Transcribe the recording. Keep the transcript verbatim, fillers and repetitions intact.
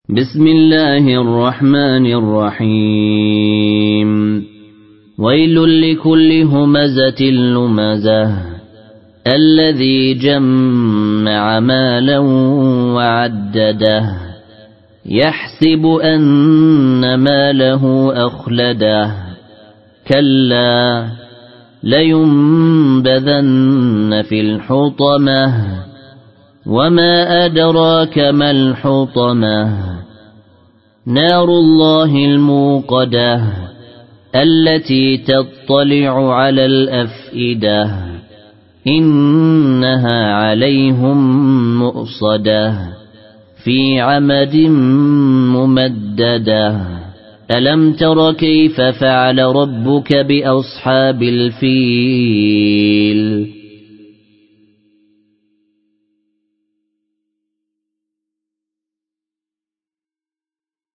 بسم الله الرحمن الرحيم ويل لكل همزة لمزة الذي جمع مالا وعدده يحسب أن ماله أخلده كلا لينبذن في الحطمة وما أدراك ما الحطمة نار الله الموقدة التي تطلع على الأفئدة إنها عليهم مؤصدة في عمد ممددة ألم تر كيف فعل ربك بأصحاب الفيل